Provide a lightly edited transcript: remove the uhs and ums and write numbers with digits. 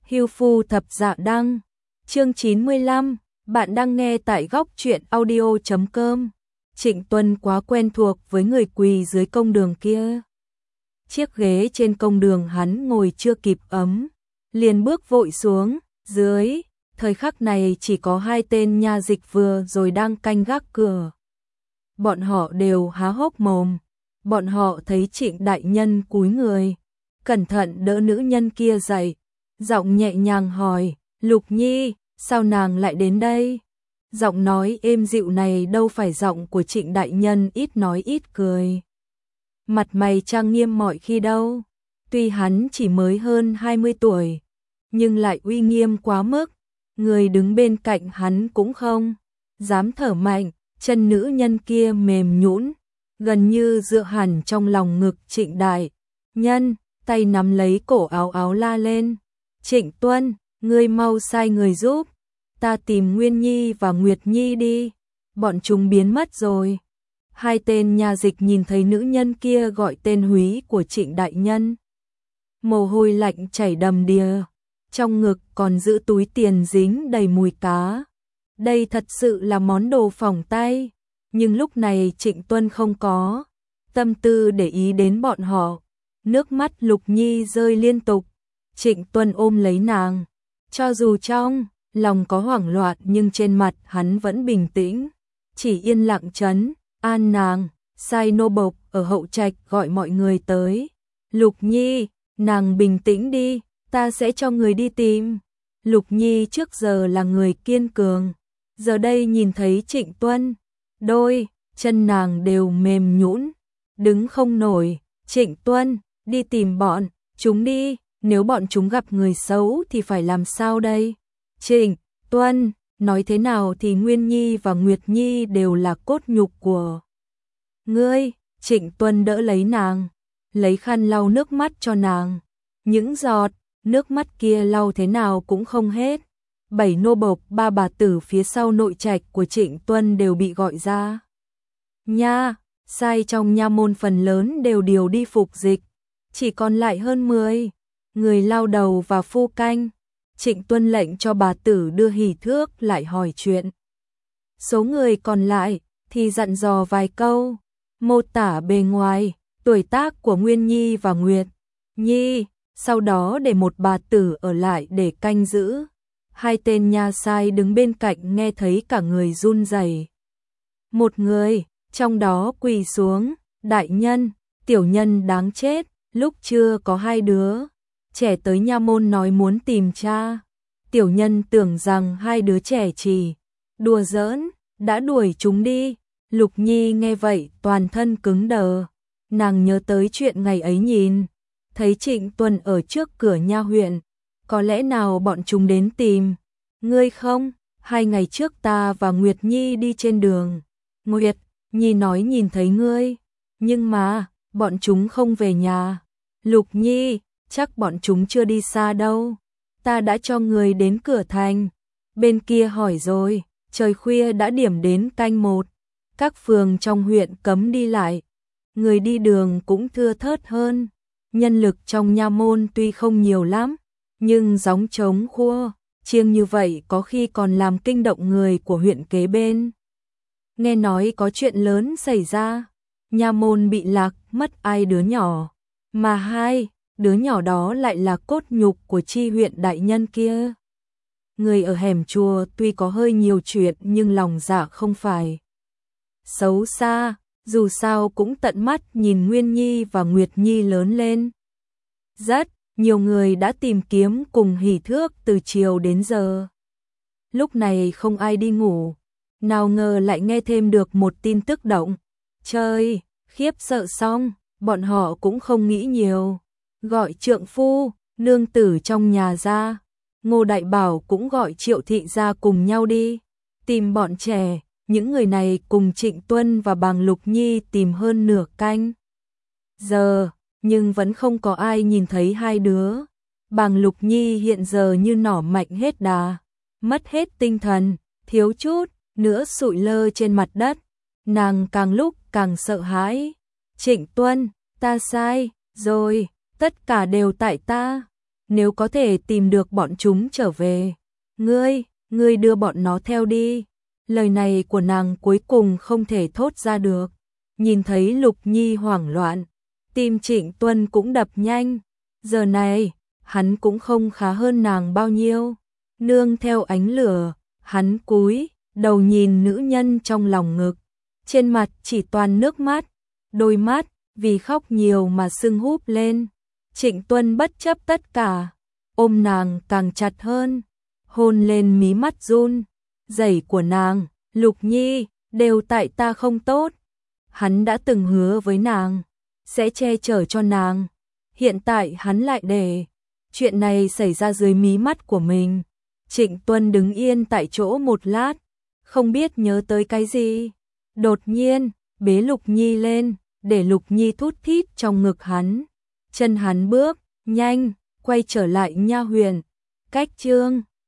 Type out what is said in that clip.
Hưu Phu Thập Dạ Đăng, chương 95, bạn đang nghe tại góc truyện audio.com. Trịnh Tuân quá quen thuộc với người quỳ dưới công đường kia. Chiếc ghế trên công đường hắn ngồi chưa kịp ấm, liền bước vội xuống, dưới, thời khắc này chỉ có hai tên nha dịch vừa rồi đang canh gác cửa. Bọn họ đều há hốc mồm, bọn họ thấy Trịnh đại nhân cúi người, cẩn thận đỡ nữ nhân kia dậy, giọng nhẹ nhàng hỏi, Lục Nhi, sao nàng lại đến đây? Giọng nói êm dịu này đâu phải giọng của Trịnh đại nhân ít nói ít cười. Mặt mày trang nghiêm mọi khi đâu, tuy hắn chỉ mới hơn 20 tuổi, nhưng lại uy nghiêm quá mức, người đứng bên cạnh hắn cũng không dám thở mạnh, chân nữ nhân kia mềm nhũn, gần như dựa hẳn trong lòng ngực Trịnh đại nhân, tay nắm lấy cổ áo la lên, Trịnh Tuân, ngươi mau sai người giúp, ta tìm Nguyên Nhi và Nguyệt Nhi đi, bọn chúng biến mất rồi. Hai tên nha dịch nhìn thấy nữ nhân kia gọi tên húy của Trịnh đại nhân. Mồ hôi lạnh chảy đầm đìa, trong ngực còn giữ túi tiền dính đầy mùi cá. Đây thật sự là món đồ phỏng tay, nhưng lúc này Trịnh Tuân không có tâm tư để ý đến bọn họ. Nước mắt Lục Nhi rơi liên tục, Trịnh Tuân ôm lấy nàng, cho dù trong lòng có hoảng loạn nhưng trên mặt hắn vẫn bình tĩnh, chỉ yên lặng trấn an nàng, sai nô bộc ở hậu trạch gọi mọi người tới. Lục Nhi, nàng bình tĩnh đi, ta sẽ cho người đi tìm. Lục Nhi trước giờ là người kiên cường, giờ đây nhìn thấy Trịnh Tuân, đôi chân nàng đều mềm nhũn, đứng không nổi. Trịnh Tuân, đi tìm bọn chúng đi, nếu bọn chúng gặp người xấu thì phải làm sao đây? Trịnh Tuân, nói thế nào thì Nguyên Nhi và Nguyệt Nhi đều là cốt nhục của ngươi. Trịnh Tuân đỡ lấy nàng, lấy khăn lau nước mắt cho nàng. Những giọt nước mắt kia lau thế nào cũng không hết. 7 nô bộc, 3 bà tử phía sau nội trạch của Trịnh Tuân đều bị gọi ra. Nha, sai trong nha môn phần lớn đều điều đi phục dịch, chỉ còn lại hơn 10 người lao đầu và phu canh. Trịnh Tuân lệnh cho bà tử đưa hỷ thước lại hỏi chuyện. Số người còn lại thì dặn dò vài câu, mô tả bề ngoài, tuổi tác của Nguyên Nhi và Nguyệt Nhi, sau đó để một bà tử ở lại để canh giữ. Hai tên nha sai đứng bên cạnh nghe thấy cả người run rẩy. Một người trong đó quỳ xuống, đại nhân, tiểu nhân đáng chết, lúc trưa có hai đứa trẻ tới nha môn nói muốn tìm cha. Tiểu nhân tưởng rằng hai đứa trẻ chỉ đùa giỡn, đã đuổi chúng đi. Lục Nhi nghe vậy toàn thân cứng đờ, nàng nhớ tới chuyện ngày ấy nhìn thấy Trịnh Tuân ở trước cửa nha huyện, có lẽ nào bọn chúng đến tìm ngươi không? 2 ngày trước ta và Nguyệt Nhi đi trên đường, Nguyệt Nhi nói nhìn thấy ngươi, nhưng mà bọn chúng không về nhà. Lục Nhi, chắc bọn chúng chưa đi xa đâu, ta đã cho người đến cửa thành bên kia hỏi rồi, trời khuya đã điểm đến canh 1, các phường trong huyện cấm đi lại, người đi đường cũng thưa thớt hơn, nhân lực trong nha môn tuy không nhiều lắm, nhưng gióng trống khua chiêng như vậy có khi còn làm kinh động người của huyện kế bên. Nghe nói có chuyện lớn xảy ra, nha môn bị lạc mất ai đứa nhỏ, mà hai đứa nhỏ đó lại là cốt nhục của chi huyện đại nhân kia. Người ở hẻm chùa tuy có hơi nhiều chuyện nhưng lòng dạ không phải xấu xa, dù sao cũng tận mắt nhìn Nguyên Nhi và Nguyệt Nhi lớn lên. Rất nhiều người đã tìm kiếm cùng hỷ thước từ chiều đến giờ. Lúc này không ai đi ngủ, nào ngờ lại nghe thêm được một tin tức động trời, khiếp sợ xong, bọn họ cũng không nghĩ nhiều, gọi trượng phu, nương tử trong nhà ra. Ngô Đại Bảo cũng gọi Triệu thị ra cùng nhau đi tìm bọn trẻ. Những người này cùng Trịnh Tuân và Bàng Lục Nhi tìm hơn nửa canh giờ, nhưng vẫn không có ai nhìn thấy hai đứa. Bàng Lục Nhi hiện giờ như nỏ mạnh hết đà, mất hết tinh thần, thiếu chút nữa sụi lơ trên mặt đất. Nàng càng lúc càng sợ hãi. Trịnh Tuân, ta sai rồi, tất cả đều tại ta. nếu có thể tìm được bọn chúng trở về, ngươi đưa bọn nó theo đi. Lời này của nàng cuối cùng không thể thốt ra được. Nhìn thấy Lục Nhi hoảng loạn, tim Trịnh Tuân cũng đập nhanh. Giờ này, hắn cũng không khá hơn nàng bao nhiêu. Nương theo ánh lửa, hắn cúi đầu nhìn nữ nhân trong lòng ngực. Trên mặt chỉ toàn nước mắt, đôi mắt vì khóc nhiều mà sưng húp lên. Trịnh Tuân bất chấp tất cả, ôm nàng càng chặt hơn, hôn lên mí mắt run rẩy của nàng. Lục Nhi, đều tại ta không tốt. Hắn đã từng hứa với nàng sẽ che chở cho nàng, hiện tại hắn lại để chuyện này xảy ra dưới mí mắt của mình. Trịnh Tuân đứng yên tại chỗ một lát, không biết nhớ tới cái gì, đột nhiên bế Lục Nhi lên, để Lục Nhi thút thít trong ngực hắn. Chân hắn bước nhanh quay trở lại nha huyền. Cách chương